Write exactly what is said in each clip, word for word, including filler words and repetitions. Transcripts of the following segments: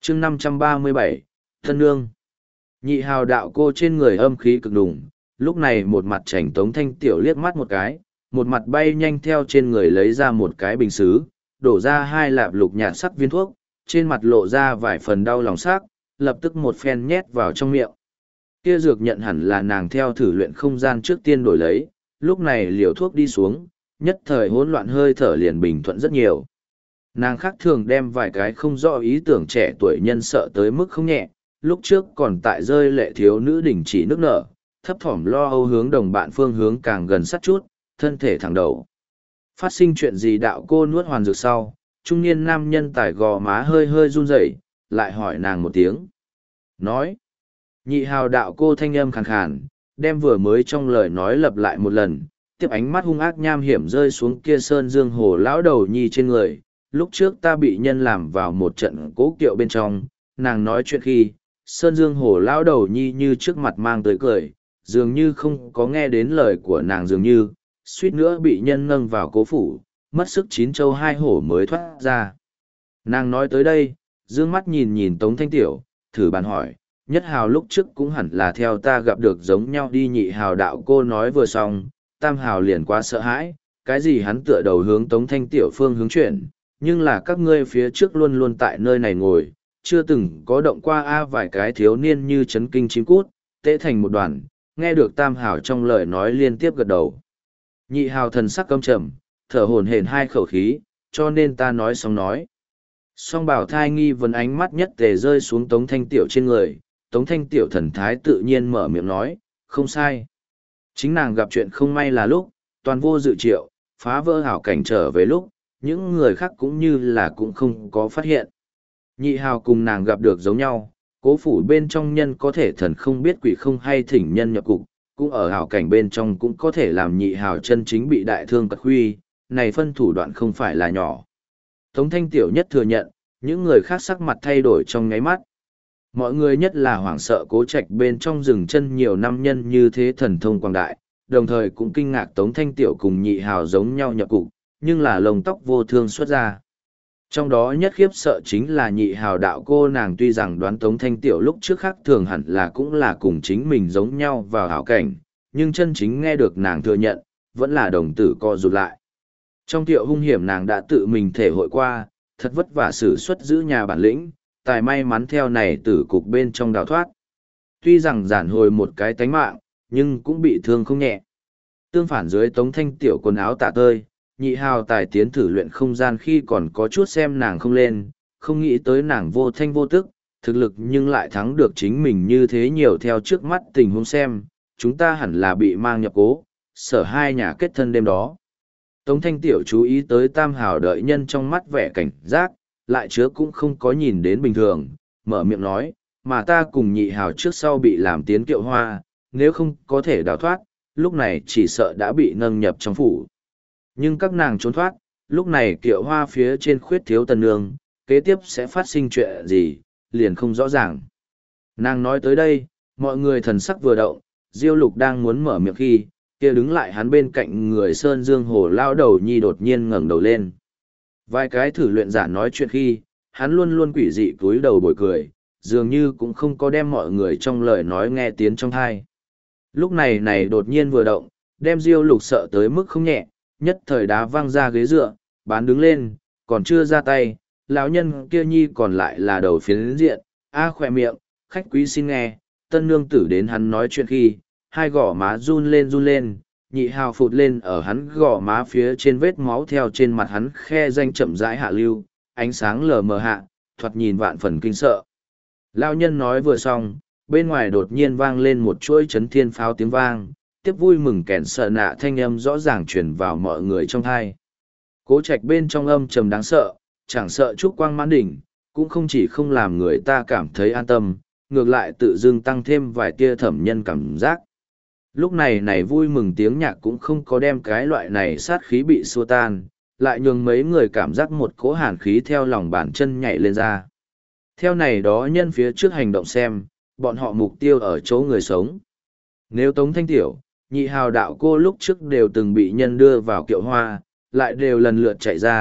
chương năm trăm ba mươi bảy, thân nương. Nhị hào đạo cô trên người âm khí cực đùng, lúc này một mặt chảnh Tống Thanh Tiểu liếc mắt một cái, một mặt bay nhanh theo trên người lấy ra một cái bình xứ, đổ ra hai lạp lục nhạt sắc viên thuốc, trên mặt lộ ra vài phần đau lòng sắc, lập tức một phen nhét vào trong miệng. Kia dược nhận hẳn là nàng theo thử luyện không gian trước tiên đổi lấy, lúc này liều thuốc đi xuống, nhất thời hỗn loạn hơi thở liền bình thuận rất nhiều. Nàng khác thường đem vài cái không rõ ý tưởng trẻ tuổi nhân sợ tới mức không nhẹ, lúc trước còn tại rơi lệ thiếu nữ đỉnh chỉ nước nở, thấp thỏm lo âu hướng đồng bạn phương hướng càng gần sát chút, thân thể thẳng đầu. Phát sinh chuyện gì đạo cô nuốt hoàn dược sau, trung niên nam nhân tải gò má hơi hơi run rẩy, lại hỏi nàng một tiếng. Nói, nhị hào đạo cô thanh âm khàn khàn, đem vừa mới trong lời nói lặp lại một lần, tiếp ánh mắt hung ác nham hiểm rơi xuống kia sơn dương hồ lão đầu nhi trên người. Lúc trước ta bị nhân làm vào một trận cố kiệu bên trong, nàng nói chuyện khi, sơn dương hồ lão đầu nhi như trước mặt mang tới cười, dường như không có nghe đến lời của nàng dường như, suýt nữa bị nhân nâng vào cố phủ, mất sức chín châu hai hổ mới thoát ra. Nàng nói tới đây, dương mắt nhìn nhìn Tống Thanh Tiểu, thử bàn hỏi, nhất hào lúc trước cũng hẳn là theo ta gặp được giống nhau đi. Nhị hào đạo cô nói vừa xong, tam hào liền quá sợ hãi, cái gì hắn tựa đầu hướng Tống Thanh Tiểu phương hướng chuyển, nhưng là các ngươi phía trước luôn luôn tại nơi này ngồi, chưa từng có động qua a vài cái thiếu niên như chấn kinh chim cút, tễ thành một đoàn, nghe được tam hào trong lời nói liên tiếp gật đầu. Nhị hào thần sắc căm trầm, thở hổn hển hai khẩu khí, cho nên ta nói xong nói. Song bảo thai nghi vấn ánh mắt nhất tề rơi xuống Tống Thanh Tiểu trên người, Tống Thanh Tiểu thần thái tự nhiên mở miệng nói, không sai. Chính nàng gặp chuyện không may là lúc, toàn vô dự triệu, phá vỡ hảo cảnh trở về lúc, những người khác cũng như là cũng không có phát hiện. Nhị hào cùng nàng gặp được giống nhau, cố phủ bên trong nhân có thể thần không biết quỷ không hay thỉnh nhân nhập cục, cũng ở hảo cảnh bên trong cũng có thể làm nhị hào chân chính bị đại thương cật huy, này phân thủ đoạn không phải là nhỏ. Tống Thanh Tiểu nhất thừa nhận, những người khác sắc mặt thay đổi trong ngáy mắt. Mọi người nhất là hoảng sợ Cố Trạch bên trong rừng chân nhiều năm nhân như thế thần thông quảng đại, đồng thời cũng kinh ngạc Tống Thanh Tiểu cùng nhị hào giống nhau nhập cục, nhưng là lông tóc vô thương xuất ra. Trong đó nhất khiếp sợ chính là nhị hào đạo cô nàng, tuy rằng đoán Tống Thanh Tiểu lúc trước khác thường hẳn là cũng là cùng chính mình giống nhau vào hảo cảnh, nhưng chân chính nghe được nàng thừa nhận, vẫn là đồng tử co rụt lại. Trong tiệu hung hiểm nàng đã tự mình thể hội qua, thật vất vả sử xuất giữ nhà bản lĩnh, tài may mắn theo này tử cục bên trong đào thoát. Tuy rằng giản hồi một cái tánh mạng, nhưng cũng bị thương không nhẹ. Tương phản dưới Tống Thanh Tiểu quần áo tả tơi, nhị hào tài tiến thử luyện không gian khi còn có chút xem nàng không lên, không nghĩ tới nàng vô thanh vô tức, thực lực nhưng lại thắng được chính mình như thế nhiều. Theo trước mắt tình huống xem, chúng ta hẳn là bị mang nhập cố, sở hai nhà kết thân đêm đó. Tống Thanh Tiểu chú ý tới tam hào đợi nhân trong mắt vẻ cảnh giác, lại chứa cũng không có nhìn đến bình thường, mở miệng nói, mà ta cùng nhị hào trước sau bị làm tiến kiệu hoa, nếu không có thể đào thoát, lúc này chỉ sợ đã bị nâng nhập trong phủ. Nhưng các nàng trốn thoát, lúc này kiệu hoa phía trên khuyết thiếu tần nương, kế tiếp sẽ phát sinh chuyện gì, liền không rõ ràng. Nàng nói tới đây, mọi người thần sắc vừa động, Diêu Lục đang muốn mở miệng khi, kia đứng lại hắn bên cạnh người Sơn Dương Hồ lao đầu nhi đột nhiên ngẩng đầu lên. Vài cái thử luyện giả nói chuyện khi, hắn luôn luôn quỷ dị cúi đầu bồi cười, dường như cũng không có đem mọi người trong lời nói nghe tiếng trong thai. Lúc này này đột nhiên vừa động, đem Diêu Lục sợ tới mức không nhẹ, nhất thời đá văng ra ghế dựa, bán đứng lên, còn chưa ra tay, lão nhân kia nhi còn lại là đầu phiến diện, a khỏe miệng, khách quý xin nghe, tân nương tử đến hắn nói chuyện khi, hai gò má run lên run lên, nhị hào phụt lên ở hắn gò má phía trên vết máu theo trên mặt hắn khe danh chậm rãi hạ lưu, ánh sáng lờ mờ hạ, thoạt nhìn vạn phần kinh sợ. Lão nhân nói vừa xong, bên ngoài đột nhiên vang lên một chuỗi chấn thiên pháo tiếng vang, tiếp vui mừng kèn sợ nạ thanh âm rõ ràng truyền vào mọi người trong thai. Cố Trạch bên trong âm trầm đáng sợ, chẳng sợ trúc quang mãn đỉnh, cũng không chỉ không làm người ta cảm thấy an tâm, ngược lại tự dưng tăng thêm vài tia thẩm nhân cảm giác. Lúc này này vui mừng tiếng nhạc cũng không có đem cái loại này sát khí bị xua tan, lại nhường mấy người cảm giác một cỗ hàn khí theo lòng bàn chân nhảy lên ra. Theo này đó nhân phía trước hành động xem, bọn họ mục tiêu ở chỗ người sống. Nếu Tống Thanh Tiểu, nhị hào đạo cô lúc trước đều từng bị nhân đưa vào kiệu hoa, lại đều lần lượt chạy ra,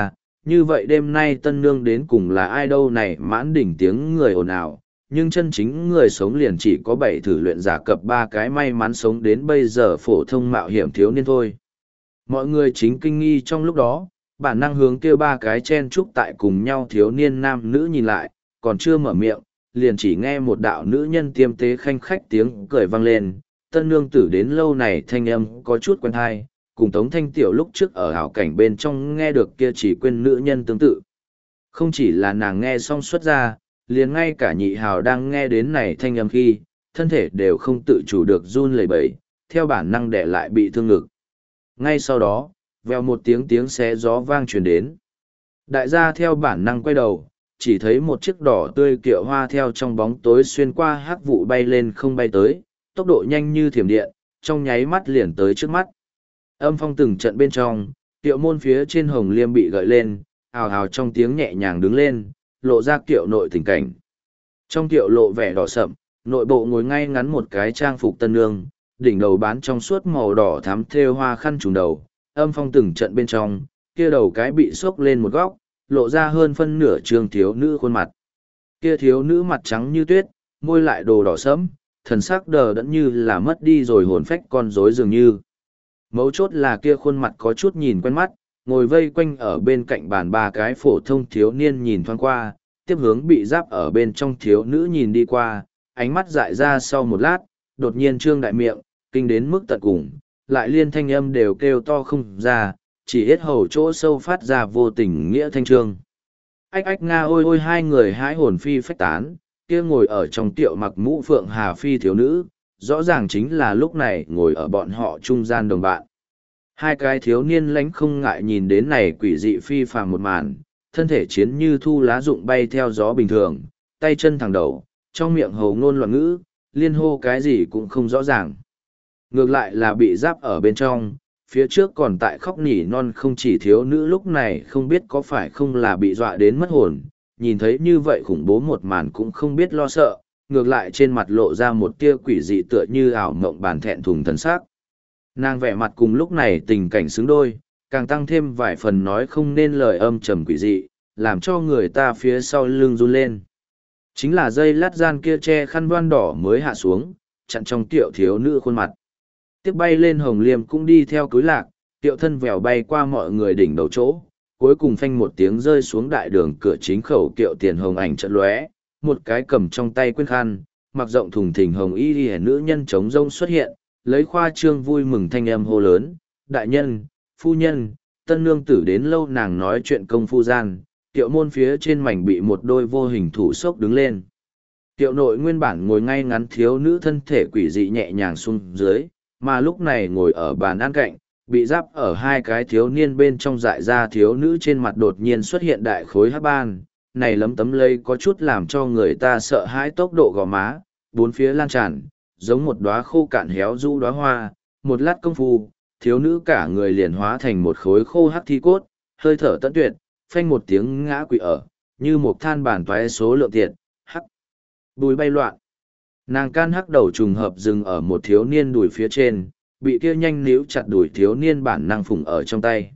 Như vậy đêm nay tân nương đến cùng là ai đâu này mãn đỉnh tiếng người ồn ào, nhưng chân chính người sống liền chỉ có bảy thử luyện giả cập ba cái may mắn sống đến bây giờ phổ thông mạo hiểm thiếu niên thôi. Mọi người chính kinh nghi trong lúc đó, bản năng hướng kêu ba cái chen chúc tại cùng nhau thiếu niên nam nữ nhìn lại, còn chưa mở miệng, liền chỉ nghe một đạo nữ nhân tiêm tế khanh khách tiếng cười vang lên, tân nương tử đến lâu này thanh âm có chút quen thai, cùng Tống Thanh Tiểu lúc trước ở hảo cảnh bên trong nghe được kia chỉ quên nữ nhân tương tự. Không chỉ là nàng nghe xong xuất ra, liền ngay cả nhị hào đang nghe đến này thanh âm khi, thân thể đều không tự chủ được run lẩy bẩy, theo bản năng để lại bị thương ngực. Ngay sau đó, vèo một tiếng tiếng xé gió vang truyền đến. Đại gia theo bản năng quay đầu, chỉ thấy một chiếc đỏ tươi kiệu hoa theo trong bóng tối xuyên qua hắc vụ bay lên không bay tới, tốc độ nhanh như thiểm điện, trong nháy mắt liền tới trước mắt. Âm phong từng trận bên trong, kiệu môn phía trên hồng liêm bị gợi lên, hào hào trong tiếng nhẹ nhàng đứng lên, lộ ra kiệu nội tình cảnh. Trong kiệu lộ vẻ đỏ sậm, nội bộ ngồi ngay ngắn một cái trang phục tân nương, đỉnh đầu bán trong suốt màu đỏ thắm thêu hoa khăn trùm đầu, âm phong từng trận bên trong, kia đầu cái bị xốc lên một góc, lộ ra hơn phân nửa trường thiếu nữ khuôn mặt. Kia thiếu nữ mặt trắng như tuyết, môi lại đồ đỏ sẫm, thần sắc đờ đẫn như là mất đi rồi hồn phách con rối dường như. Mấu chốt là kia khuôn mặt có chút nhìn quen mắt, ngồi vây quanh ở bên cạnh bàn ba cái phổ thông thiếu niên nhìn thoáng qua, tiếp hướng bị giáp ở bên trong thiếu nữ nhìn đi qua, ánh mắt dại ra sau một lát, đột nhiên trương đại miệng, kinh đến mức tận cùng, lại liên thanh âm đều kêu to không ra, chỉ hết hầu chỗ sâu phát ra vô tình nghĩa thanh trương. Ách ách nga ôi ôi hai người hái hồn phi phách tán, kia ngồi ở trong tiệu mặc mũ phượng hà phi thiếu nữ, rõ ràng chính là lúc này ngồi ở bọn họ trung gian đồng bạn. Hai cái thiếu niên lánh không ngại nhìn đến này quỷ dị phi phàm một màn, thân thể chiến như thu lá rụng bay theo gió bình thường, tay chân thẳng đầu, trong miệng hầu ngôn loạn ngữ, liên hô cái gì cũng không rõ ràng. Ngược lại là bị giáp ở bên trong, phía trước còn tại khóc nỉ non không chỉ thiếu nữ lúc này không biết có phải không là bị dọa đến mất hồn, nhìn thấy như vậy khủng bố một màn cũng không biết lo sợ, ngược lại trên mặt lộ ra một tia quỷ dị tựa như ảo mộng bàn thẹn thùng thần sắc. Nàng vẻ mặt cùng lúc này tình cảnh xứng đôi, càng tăng thêm vài phần nói không nên lời âm trầm quỷ dị, làm cho người ta phía sau lưng run lên. Chính là dây lát gian kia che khăn voan đỏ mới hạ xuống, chặn trong tiệu thiếu nữ khuôn mặt. Tiếp bay lên hồng liêm cũng đi theo cúi lạc, tiệu thân vèo bay qua mọi người đỉnh đầu chỗ, cuối cùng phanh một tiếng rơi xuống đại đường cửa chính khẩu kiệu tiền hồng ảnh trận lóe, một cái cầm trong tay quyên khăn, mặc rộng thùng thình hồng y y nữ nhân trống rông xuất hiện, lấy khoa trương vui mừng thanh âm hô lớn, đại nhân, phu nhân, tân nương tử đến lâu nàng nói chuyện công phu gian, tiệu môn phía trên mảnh bị một đôi vô hình thủ sốc đứng lên. Tiệu nội nguyên bản ngồi ngay ngắn thiếu nữ thân thể quỷ dị nhẹ nhàng xuống dưới, mà lúc này ngồi ở bàn ăn cạnh, bị giáp ở hai cái thiếu niên bên trong dại ra thiếu nữ trên mặt đột nhiên xuất hiện đại khối hắc ban, này lấm tấm lây có chút làm cho người ta sợ hãi tốc độ gò má, bốn phía lan tràn, giống một đóa khô cạn héo rũ đóa hoa, một lát công phu, thiếu nữ cả người liền hóa thành một khối khô hắc thi cốt, hơi thở tận tuyệt, phanh một tiếng ngã quỵ ở, như một than bản toái số lượng tiệt, hắc, bùi bay loạn. Nàng can hắc đầu trùng hợp dừng ở một thiếu niên đùi phía trên, bị kia nhanh níu chặt đùi thiếu niên bản năng phủng ở trong tay.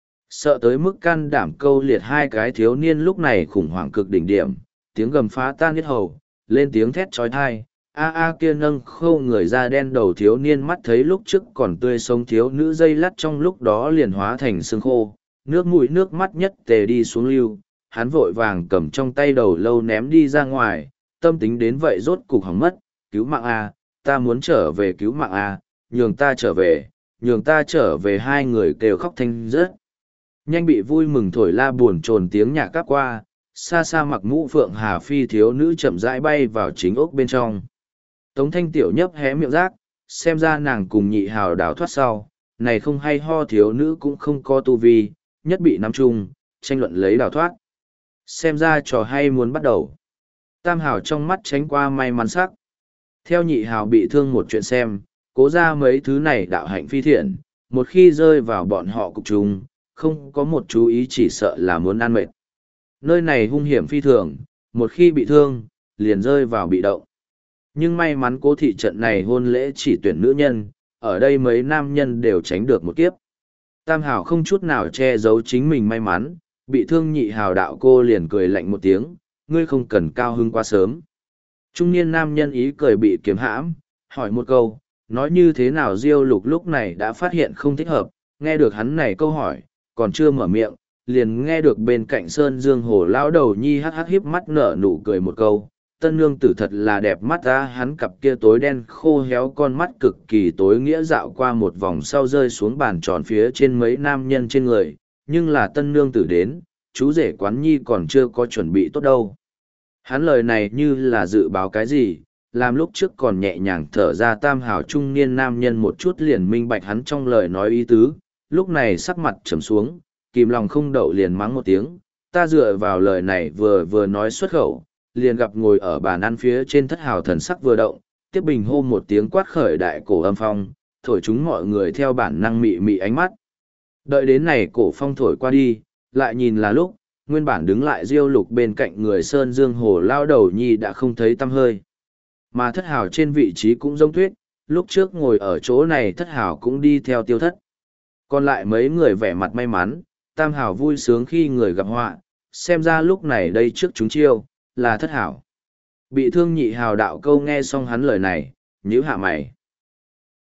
Sợ tới mức can đảm câu liệt hai cái thiếu niên lúc này khủng hoảng cực đỉnh điểm, tiếng gầm phá tan hết hầu, lên tiếng thét trói thai, a a kia nâng khâu người da đen đầu thiếu niên mắt thấy lúc trước còn tươi sống thiếu nữ dây lắt trong lúc đó liền hóa thành xương khô, nước mũi nước mắt nhất tề đi xuống lưu, hắn vội vàng cầm trong tay đầu lâu ném đi ra ngoài, tâm tính đến vậy rốt cục hỏng mất, cứu mạng a, ta muốn trở về cứu mạng a, nhường ta trở về, nhường ta trở về hai người kêu khóc thanh rớt. Nhanh bị vui mừng thổi la buồn trồn tiếng nhạc cắp qua, xa xa mặc mũ phượng hà phi thiếu nữ chậm rãi bay vào chính ốc bên trong. Tống thanh tiểu nhấp hé miệng rác, xem ra nàng cùng nhị hào đào thoát sau, này không hay ho thiếu nữ cũng không có tu vi, nhất bị nắm chung, tranh luận lấy đào thoát. Xem ra trò hay muốn bắt đầu. Tam hào trong mắt tránh qua may mắn sắc. Theo nhị hào bị thương một chuyện xem, cố ra mấy thứ này đạo hạnh phi thiện, một khi rơi vào bọn họ cục trùng, không có một chú ý chỉ sợ là muốn ăn mệt. Nơi này hung hiểm phi thường, một khi bị thương, liền rơi vào bị động. Nhưng may mắn cố thị trận này hôn lễ chỉ tuyển nữ nhân, ở đây mấy nam nhân đều tránh được một kiếp. Tam hảo không chút nào che giấu chính mình may mắn, Bị thương nhị hào đạo cô liền cười lạnh một tiếng, ngươi không cần cao hứng quá sớm. Trung niên nam nhân ý cười bị kiếm hãm, hỏi một câu, nói như thế nào Diêu Lục lúc này đã phát hiện không thích hợp, nghe được hắn này câu hỏi, còn chưa mở miệng, liền nghe được bên cạnh Sơn Dương Hồ lão đầu nhi hắc hắc hiếp mắt nở nụ cười một câu, tân nương tử thật là đẹp mắt ra, hắn cặp kia tối đen khô héo con mắt cực kỳ tối nghĩa dạo qua một vòng sau rơi xuống bàn tròn phía trên mấy nam nhân trên người, nhưng là tân nương tử đến, chú rể quán nhi còn chưa có chuẩn bị tốt đâu. Hắn lời này như là dự báo cái gì, làm lúc trước còn nhẹ nhàng thở ra tam hào trung niên nam nhân một chút liền minh bạch hắn trong lời nói ý tứ, lúc này sắc mặt trầm xuống, kìm lòng không đậu liền mắng một tiếng, ta dựa vào lời này vừa vừa nói xuất khẩu, liền gặp ngồi ở bàn ăn phía trên thất hào thần sắc vừa động, tiếp bình hô một tiếng quát khởi đại cổ âm phong, thổi chúng mọi người theo bản năng mị mị ánh mắt. Đợi đến này cổ phong thổi qua đi, lại nhìn là lúc, nguyên bản đứng lại Diêu Lục bên cạnh người Sơn Dương Hồ lao đầu nhi đã không thấy tăm hơi. Mà thất hào trên vị trí cũng giống tuyết, lúc trước ngồi ở chỗ này thất hào cũng đi theo tiêu thất. Còn lại mấy người vẻ mặt may mắn, tam hào vui sướng khi người gặp họa, xem ra lúc này đây trước chúng chiêu, là thất hào. Bị thương nhị hào đạo câu nghe xong hắn lời này, nhíu hạ mày.